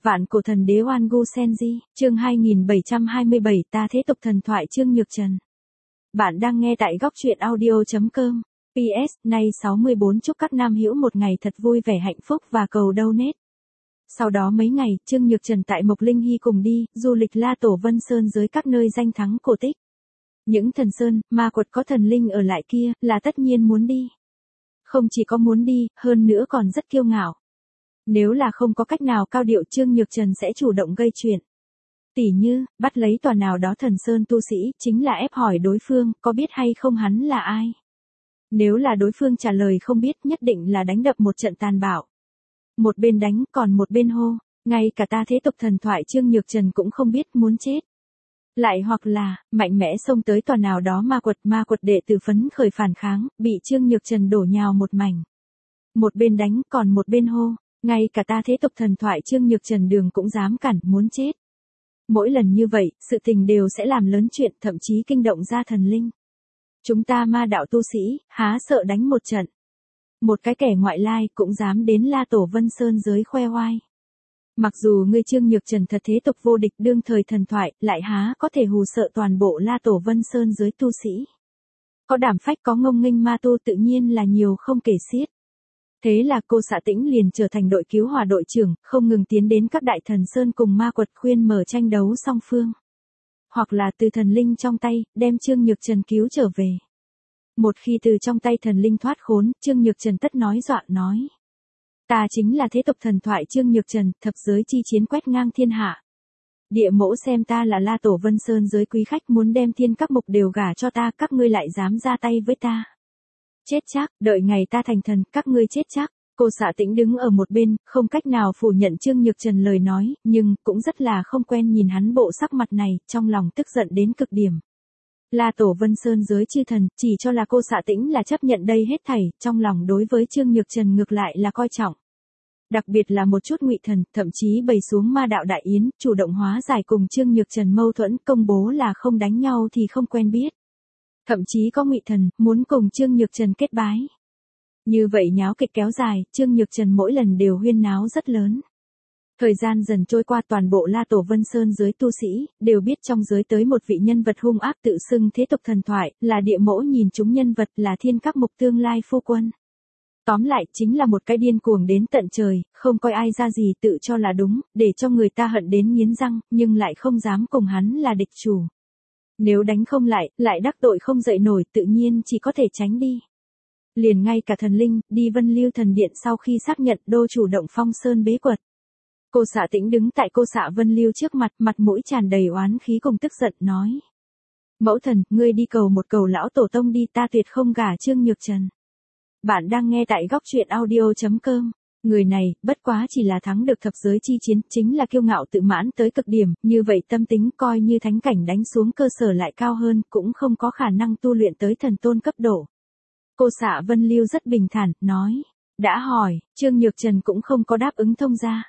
Vạn cổ thần đế Oan Gu Senji, chương 2727 ta thế tục thần thoại Trương Nhược Trần. Bạn đang nghe tại góc truyện audio.com. PS, nay 64 chúc các nam hữu một ngày thật vui vẻ hạnh phúc và cầu donate. Sau đó mấy ngày, Trương Nhược Trần tại Mộc Linh Hy cùng đi, du lịch La Tổ Vân Sơn dưới các nơi danh thắng cổ tích. Những thần sơn, ma quật có thần linh ở lại kia, là tất nhiên muốn đi. Không chỉ có muốn đi, hơn nữa còn rất kiêu ngạo. Nếu là không có cách nào cao điệu Trương Nhược Trần sẽ chủ động gây chuyện. Tỉ như, bắt lấy tòa nào đó thần sơn tu sĩ, chính là ép hỏi đối phương, có biết hay không hắn là ai. Nếu là đối phương trả lời không biết, nhất định là đánh đập một trận tàn bạo. Một bên đánh, còn một bên hô, ngay cả ta thế tục thần thoại Trương Nhược Trần cũng không biết muốn chết. Lại hoặc là, mạnh mẽ xông tới tòa nào đó ma quật đệ tử phấn khởi phản kháng, bị Trương Nhược Trần đổ nhào một mảnh. Một bên đánh, còn một bên hô, ngay cả ta thế tục thần thoại Trương Nhược Trần đường cũng dám cản, muốn chết. Mỗi lần như vậy, sự tình đều sẽ làm lớn chuyện, thậm chí kinh động ra thần linh. Chúng ta ma đạo tu sĩ, há sợ đánh một trận. Một cái kẻ ngoại lai cũng dám đến La Tổ Vân Sơn dưới khoe oai. Mặc dù ngươi Trương Nhược Trần thật thế tục vô địch đương thời thần thoại, lại há có thể hù sợ toàn bộ La Tổ Vân Sơn dưới tu sĩ. Có đảm phách có ngông nghênh ma tu tự nhiên là nhiều không kể xiết. Thế là cô Xạ Tĩnh liền trở thành đội cứu hỏa đội trưởng, không ngừng tiến đến các đại thần sơn cùng ma quật khuyên mở tranh đấu song phương. Hoặc là từ thần linh trong tay, đem Trương Nhược Trần cứu trở về. Một khi từ trong tay thần linh thoát khốn, Trương Nhược Trần tất nói dọa nói. Ta chính là thế tục thần thoại Trương Nhược Trần, thập giới chi chiến quét ngang thiên hạ. Địa mẫu xem ta là La Tổ Vân Sơn giới quý khách muốn đem thiên các mục đều gả cho ta, các ngươi lại dám ra tay với ta. Chết chắc, đợi ngày ta thành thần, các ngươi chết chắc. Cô Xạ Tĩnh đứng ở một bên, không cách nào phủ nhận Trương Nhược Trần lời nói, nhưng cũng rất là không quen nhìn hắn bộ sắc mặt này, trong lòng tức giận đến cực điểm. La Tổ Vân Sơn giới chư thần, chỉ cho là cô Xạ Tĩnh là chấp nhận đây hết thảy, trong lòng đối với Trương Nhược Trần ngược lại là coi trọng. Đặc biệt là một chút ngụy thần, thậm chí bày xuống ma đạo đại yến, chủ động hóa giải cùng Trương Nhược Trần mâu thuẫn, công bố là không đánh nhau thì không quen biết. Thậm chí có ngụy thần, muốn cùng Trương Nhược Trần kết bái. Như vậy nháo kịch kéo dài, Trương Nhược Trần mỗi lần đều huyên náo rất lớn. Thời gian dần trôi qua, toàn bộ La Tổ Vân Sơn giới tu sĩ, đều biết trong giới tới một vị nhân vật hung ác tự xưng thế tục thần thoại, là địa mẫu nhìn chúng nhân vật, là thiên các mục tương lai phu quân. Tóm lại, chính là một cái điên cuồng đến tận trời, không coi ai ra gì, tự cho là đúng, để cho người ta hận đến nghiến răng, nhưng lại không dám cùng hắn là địch chủ. Nếu đánh không lại đắc tội không dậy nổi, tự nhiên chỉ có thể tránh đi. Liền ngay cả thần linh, đi Vân Lưu Thần Điện sau khi xác nhận đô chủ động phong sơn bế quật. Cô Xạ Tĩnh đứng tại cô Xạ Vân Lưu trước mặt mũi tràn đầy oán khí cùng tức giận nói. Mẫu thần, ngươi đi cầu một cầu lão tổ tông đi, ta tuyệt không gả Trương Nhược Trần. Bạn đang nghe tại góc truyện audio.com. Người này, bất quá chỉ là thắng được thập giới chi chiến, chính là kiêu ngạo tự mãn tới cực điểm, như vậy tâm tính coi như thánh cảnh đánh xuống cơ sở lại cao hơn, cũng không có khả năng tu luyện tới thần tôn cấp độ. Cô Xạ Vân Lưu rất bình thản, nói, đã hỏi, Trương Nhược Trần cũng không có đáp ứng thông ra.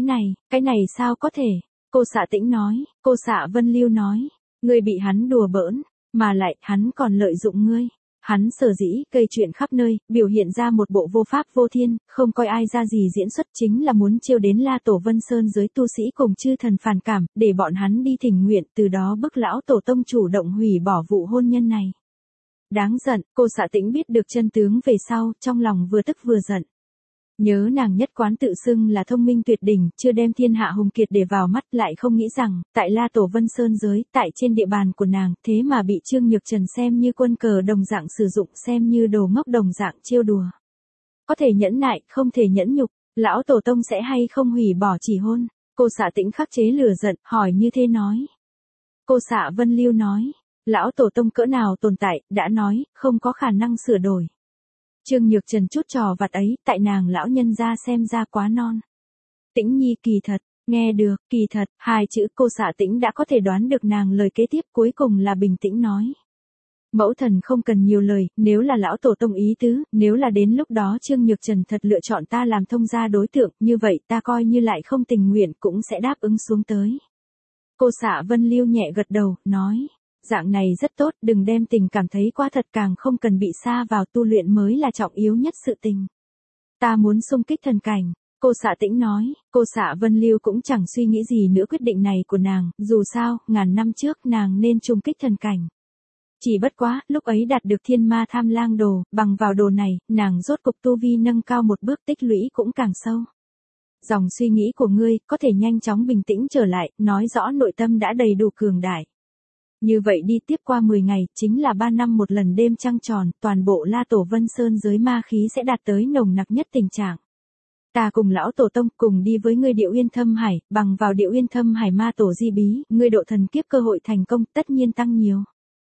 Cái này sao có thể? Cô Xạ Tĩnh nói, cô Xạ Vân Lưu nói, ngươi bị hắn đùa bỡn, mà lại, hắn còn lợi dụng ngươi. Hắn sở dĩ, gây chuyện khắp nơi, biểu hiện ra một bộ vô pháp vô thiên, không coi ai ra gì diễn xuất, chính là muốn trêu đến La Tổ Vân Sơn dưới tu sĩ cùng chư thần phản cảm, để bọn hắn đi thỉnh nguyện, từ đó bức lão tổ tông chủ động hủy bỏ vụ hôn nhân này. Đáng giận, cô Xạ Tĩnh biết được chân tướng về sau, trong lòng vừa tức vừa giận. Nhớ nàng nhất quán tự xưng là thông minh tuyệt đỉnh, chưa đem thiên hạ hùng kiệt để vào mắt, lại không nghĩ rằng, tại La Tổ Vân Sơn giới, tại trên địa bàn của nàng, thế mà bị Trương Nhược Trần xem như quân cờ đồng dạng sử dụng, xem như đồ ngốc đồng dạng trêu đùa. Có thể nhẫn nại, không thể nhẫn nhục, lão tổ tông sẽ hay không hủy bỏ chỉ hôn. Cô Xạ Tĩnh khắc chế lửa giận, hỏi như thế nói. Cô Xạ Vân Lưu nói, lão tổ tông cỡ nào tồn tại, đã nói, không có khả năng sửa đổi. Trương Nhược Trần chút trò vặt ấy, tại nàng lão nhân ra xem ra quá non. Tĩnh nhi kỳ thật, nghe được, kỳ thật, hai chữ cô Xạ Tĩnh đã có thể đoán được nàng lời kế tiếp, cuối cùng là bình tĩnh nói. Mẫu thần không cần nhiều lời, nếu là lão tổ tông ý tứ, nếu là đến lúc đó Trương Nhược Trần thật lựa chọn ta làm thông gia đối tượng, như vậy ta coi như lại không tình nguyện cũng sẽ đáp ứng xuống tới. Cô Xạ Vân Lưu nhẹ gật đầu, nói. Dạng này rất tốt, đừng đem tình cảm thấy quá thật, càng không cần bị sa vào, tu luyện mới là trọng yếu nhất sự tình. Ta muốn xung kích thần cảnh. Cô Xạ Tĩnh nói, cô Xạ Vân Lưu cũng chẳng suy nghĩ gì nữa quyết định này của nàng, dù sao, ngàn năm trước nàng nên trùng kích thần cảnh. Chỉ bất quá, lúc ấy đạt được thiên ma tham lang đồ, bằng vào đồ này, nàng rốt cục tu vi nâng cao một bước tích lũy cũng càng sâu. Dòng suy nghĩ của ngươi, có thể nhanh chóng bình tĩnh trở lại, nói rõ nội tâm đã đầy đủ cường đại. Như vậy đi tiếp qua 10 ngày, chính là 3 năm một lần đêm trăng tròn, toàn bộ La Tổ Vân Sơn giới ma khí sẽ đạt tới nồng nặc nhất tình trạng. Ta cùng lão tổ tông cùng đi với ngươi Điệu Uyên Thâm Hải, bằng vào Điệu Uyên Thâm Hải ma tổ di bí, ngươi độ thần kiếp cơ hội thành công tất nhiên tăng nhiều.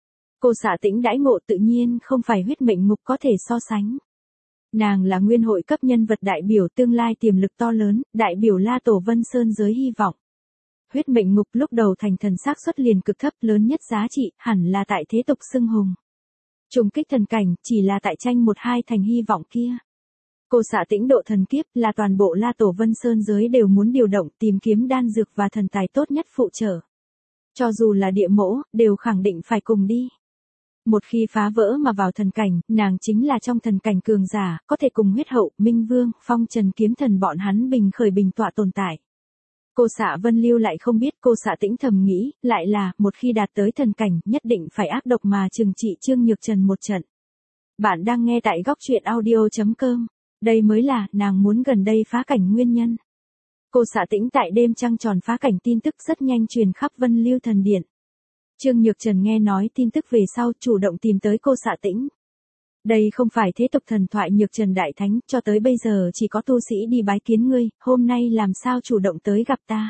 Cô Xạ Tĩnh đãi ngộ tự nhiên không phải huyết mệnh ngục có thể so sánh. Nàng là nguyên hội cấp nhân vật đại biểu tương lai tiềm lực to lớn, đại biểu La Tổ Vân Sơn giới hy vọng. Huyết mệnh ngục lúc đầu thành thần xác suất liền cực thấp, lớn nhất giá trị, hẳn là tại thế tục xưng hùng. Trùng kích thần cảnh, chỉ là tại tranh một hai thành hy vọng kia. Cô Xạ Tĩnh độ thần kiếp là toàn bộ La Tổ Vân Sơn giới đều muốn điều động tìm kiếm đan dược và thần tài tốt nhất phụ trợ. Cho dù là địa mẫu, đều khẳng định phải cùng đi. Một khi phá vỡ mà vào thần cảnh, nàng chính là trong thần cảnh cường giả, có thể cùng huyết hậu, minh vương, phong trần kiếm thần bọn hắn bình khởi bình tọa tồn tại. Cô Xạ Vân Lưu lại không biết, cô Xạ Tĩnh thầm nghĩ, lại là, một khi đạt tới thần cảnh, nhất định phải ác độc mà trừng trị Trương Nhược Trần một trận. Bạn đang nghe tại góc truyện audio.com. Đây mới là, nàng muốn gần đây phá cảnh nguyên nhân. Cô Xạ Tĩnh tại đêm trăng tròn phá cảnh tin tức rất nhanh truyền khắp Vân Lưu Thần Điện. Trương Nhược Trần nghe nói tin tức về sau chủ động tìm tới cô Xạ Tĩnh. Đây không phải thế tục thần thoại Nhược Trần Đại Thánh, cho tới bây giờ chỉ có tu sĩ đi bái kiến ngươi, hôm nay làm sao chủ động tới gặp ta.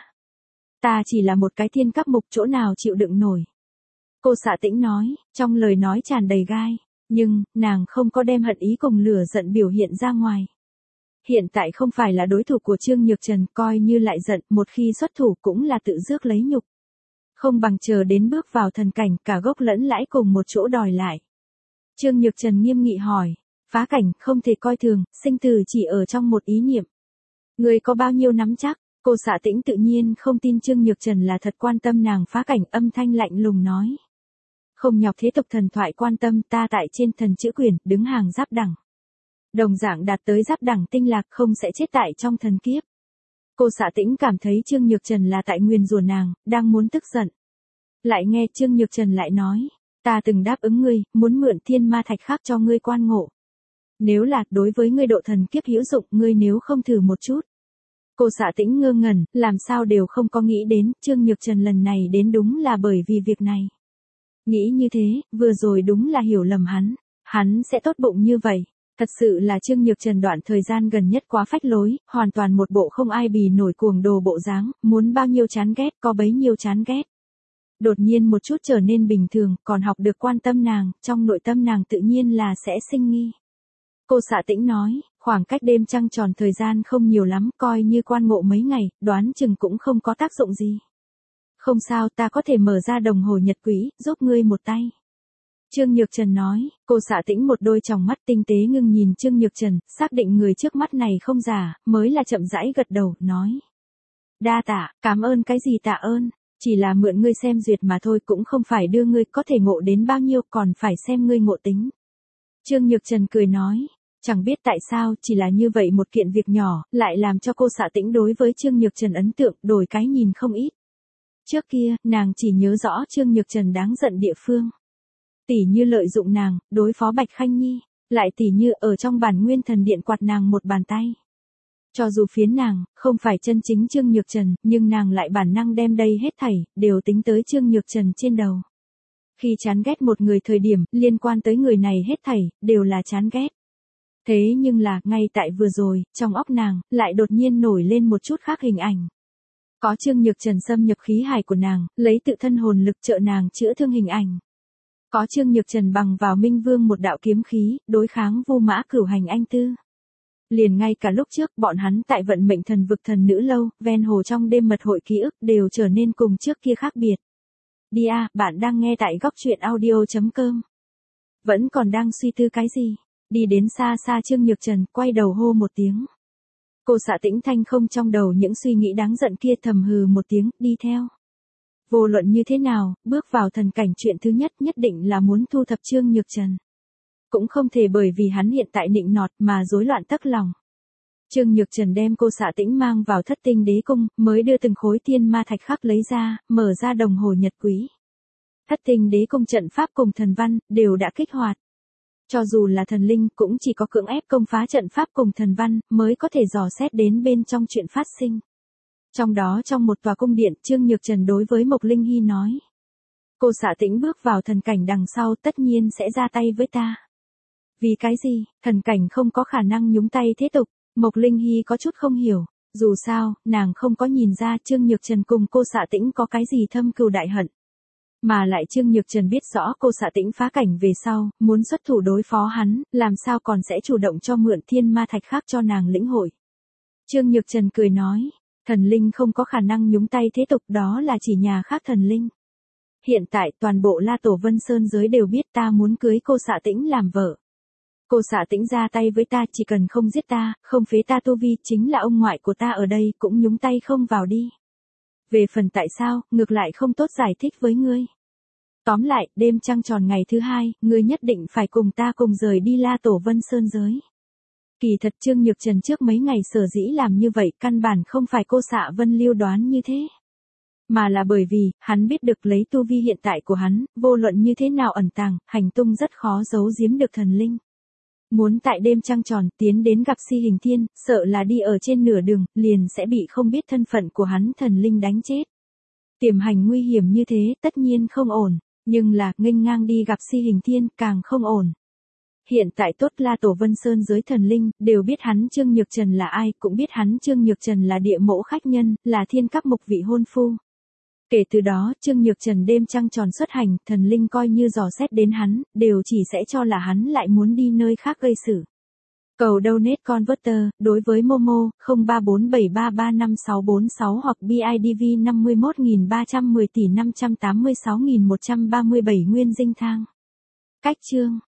Ta chỉ là một cái thiên cấp mục, chỗ nào chịu đựng nổi. Cô Xạ Tĩnh nói, trong lời nói tràn đầy gai, nhưng, nàng không có đem hận ý cùng lửa giận biểu hiện ra ngoài. Hiện tại không phải là đối thủ của Trương Nhược Trần, coi như lại giận, một khi xuất thủ cũng là tự rước lấy nhục. Không bằng chờ đến bước vào thần cảnh, cả gốc lẫn lãi cùng một chỗ đòi lại. Trương Nhược Trần nghiêm nghị hỏi, phá cảnh không thể coi thường, sinh tử chỉ ở trong một ý niệm. Người có bao nhiêu nắm chắc? Cô Xạ Tĩnh tự nhiên không tin Trương Nhược Trần là thật quan tâm nàng phá cảnh, âm thanh lạnh lùng nói. Không nhọc thế tục thần thoại quan tâm, ta tại trên thần chữ quyền, đứng hàng giáp đẳng. Đồng dạng đạt tới giáp đẳng tinh lạc, không sẽ chết tại trong thần kiếp. Cô Xạ Tĩnh cảm thấy Trương Nhược Trần là tại nguyền rủa nàng, đang muốn tức giận. Lại nghe Trương Nhược Trần lại nói, ta từng đáp ứng ngươi, muốn mượn thiên ma thạch khác cho ngươi quan ngộ. Nếu là đối với ngươi độ thần kiếp hữu dụng, ngươi nếu không thử một chút. Cô Xạ Tĩnh ngơ ngẩn, làm sao đều không có nghĩ đến, Trương Nhược Trần lần này đến đúng là bởi vì việc này. Nghĩ như thế, vừa rồi đúng là hiểu lầm hắn sẽ tốt bụng như vậy. Thật sự là Trương Nhược Trần đoạn thời gian gần nhất quá phách lối, hoàn toàn một bộ không ai bì nổi cuồng đồ bộ dáng, muốn bao nhiêu chán ghét có bấy nhiêu chán ghét. Đột nhiên một chút trở nên bình thường, còn học được quan tâm nàng, trong nội tâm nàng tự nhiên là sẽ sinh nghi. Cô Xạ Tĩnh nói, khoảng cách đêm trăng tròn thời gian không nhiều lắm, coi như quan ngộ mấy ngày, đoán chừng cũng không có tác dụng gì. Không sao, ta có thể mở ra đồng hồ nhật quỹ, giúp ngươi một tay. Trương Nhược Trần nói, cô Xạ Tĩnh một đôi tròng mắt tinh tế ngưng nhìn Trương Nhược Trần, xác định người trước mắt này không giả, mới là chậm rãi gật đầu, nói. Đa tạ, cảm ơn cái gì tạ ơn, chỉ là mượn ngươi xem duyệt mà thôi, cũng không phải đưa ngươi có thể ngộ đến bao nhiêu, còn phải xem ngươi ngộ tính. Trương Nhược Trần cười nói, chẳng biết tại sao, chỉ là như vậy một kiện việc nhỏ, lại làm cho cô Xạ Tĩnh đối với Trương Nhược Trần ấn tượng, đổi cái nhìn không ít. Trước kia, nàng chỉ nhớ rõ Trương Nhược Trần đáng giận địa phương. Tỉ như lợi dụng nàng, đối phó Bạch Khanh Nhi, lại tỉ như ở trong bản nguyên thần điện quạt nàng một bàn tay. Cho dù phiến nàng, không phải chân chính Trương Nhược Trần, nhưng nàng lại bản năng đem đây hết thảy, đều tính tới Trương Nhược Trần trên đầu. Khi chán ghét một người thời điểm, liên quan tới người này hết thảy, đều là chán ghét. Thế nhưng là, ngay tại vừa rồi, trong óc nàng, lại đột nhiên nổi lên một chút khác hình ảnh. Có Trương Nhược Trần xâm nhập khí hải của nàng, lấy tự thân hồn lực trợ nàng chữa thương hình ảnh. Có Trương Nhược Trần bằng vào Minh Vương một đạo kiếm khí, đối kháng Vu Mã Cửu Hành anh tư. Liền ngay cả lúc trước, bọn hắn tại vận mệnh thần vực thần nữ lâu, ven hồ trong đêm mật hội ký ức đều trở nên cùng trước kia khác biệt. Đi à, bạn đang nghe tại góc truyện audio.com. Vẫn còn đang suy tư cái gì? Đi đến xa xa Trương Nhược Trần, quay đầu hô một tiếng. Cô Xạ Tĩnh thanh không trong đầu những suy nghĩ đáng giận kia, thầm hừ một tiếng, đi theo. Vô luận như thế nào, bước vào thần cảnh chuyện thứ nhất nhất định là muốn thu thập Trương Nhược Trần. Cũng không thể bởi vì hắn hiện tại nịnh nọt mà rối loạn tấc lòng. Trương Nhược Trần đem cô Xạ Tĩnh mang vào Thất Tinh Đế Cung, mới đưa từng khối tiên ma thạch khắc lấy ra, mở ra đồng hồ nhật quý. Thất Tinh Đế Cung trận pháp cùng thần văn, đều đã kích hoạt. Cho dù là thần linh cũng chỉ có cưỡng ép công phá trận pháp cùng thần văn, mới có thể dò xét đến bên trong chuyện phát sinh. Trong đó trong một tòa cung điện, Trương Nhược Trần đối với Mộc Linh Hy nói. Cô Xạ Tĩnh bước vào thần cảnh đằng sau tất nhiên sẽ ra tay với ta. Vì cái gì, thần cảnh không có khả năng nhúng tay thế tục, Mộc Linh Hy có chút không hiểu. Dù sao, nàng không có nhìn ra Trương Nhược Trần cùng cô Xạ Tĩnh có cái gì thâm cừu đại hận. Mà lại Trương Nhược Trần biết rõ cô Xạ Tĩnh phá cảnh về sau, muốn xuất thủ đối phó hắn, làm sao còn sẽ chủ động cho mượn thiên ma thạch khác cho nàng lĩnh hội. Trương Nhược Trần cười nói, thần linh không có khả năng nhúng tay thế tục, đó là chỉ nhà khác thần linh. Hiện tại toàn bộ La Tổ Vân Sơn giới đều biết ta muốn cưới cô Xạ Tĩnh làm vợ. Cô Xạ Tĩnh ra tay với ta, chỉ cần không giết ta, không phế ta tu vi, chính là ông ngoại của ta ở đây cũng nhúng tay không vào đi. Về phần tại sao, ngược lại không tốt giải thích với ngươi. Tóm lại, đêm trăng tròn ngày thứ 2, ngươi nhất định phải cùng ta cùng rời đi La Tổ Vân Sơn giới. Kỳ thật Trương Nhược Trần trước mấy ngày sở dĩ làm như vậy, căn bản không phải cô Xạ Vân Lưu đoán như thế. Mà là bởi vì, hắn biết được lấy tu vi hiện tại của hắn, vô luận như thế nào ẩn tàng, hành tung rất khó giấu giếm được thần linh. Muốn tại đêm trăng tròn tiến đến gặp Si Hình Thiên, sợ là đi ở trên nửa đường, liền sẽ bị không biết thân phận của hắn thần linh đánh chết. Tiềm hành nguy hiểm như thế, tất nhiên không ổn, nhưng là, nghênh ngang đi gặp Si Hình Thiên, càng không ổn. Hiện tại tốt La Tổ Vân Sơn giới thần linh, đều biết hắn Trương Nhược Trần là ai, cũng biết hắn Trương Nhược Trần là địa mẫu khách nhân, là thiên cấp mục vị hôn phu. Kể từ đó, Trương Nhược Trần đêm trăng tròn xuất hành, thần linh coi như dò xét đến hắn, đều chỉ sẽ cho là hắn lại muốn đi nơi khác gây sự. Cầu donate converter, đối với Momo, 0347335646 hoặc BIDV 51310 tỷ 586.137 nguyên dinh thang. Cách chương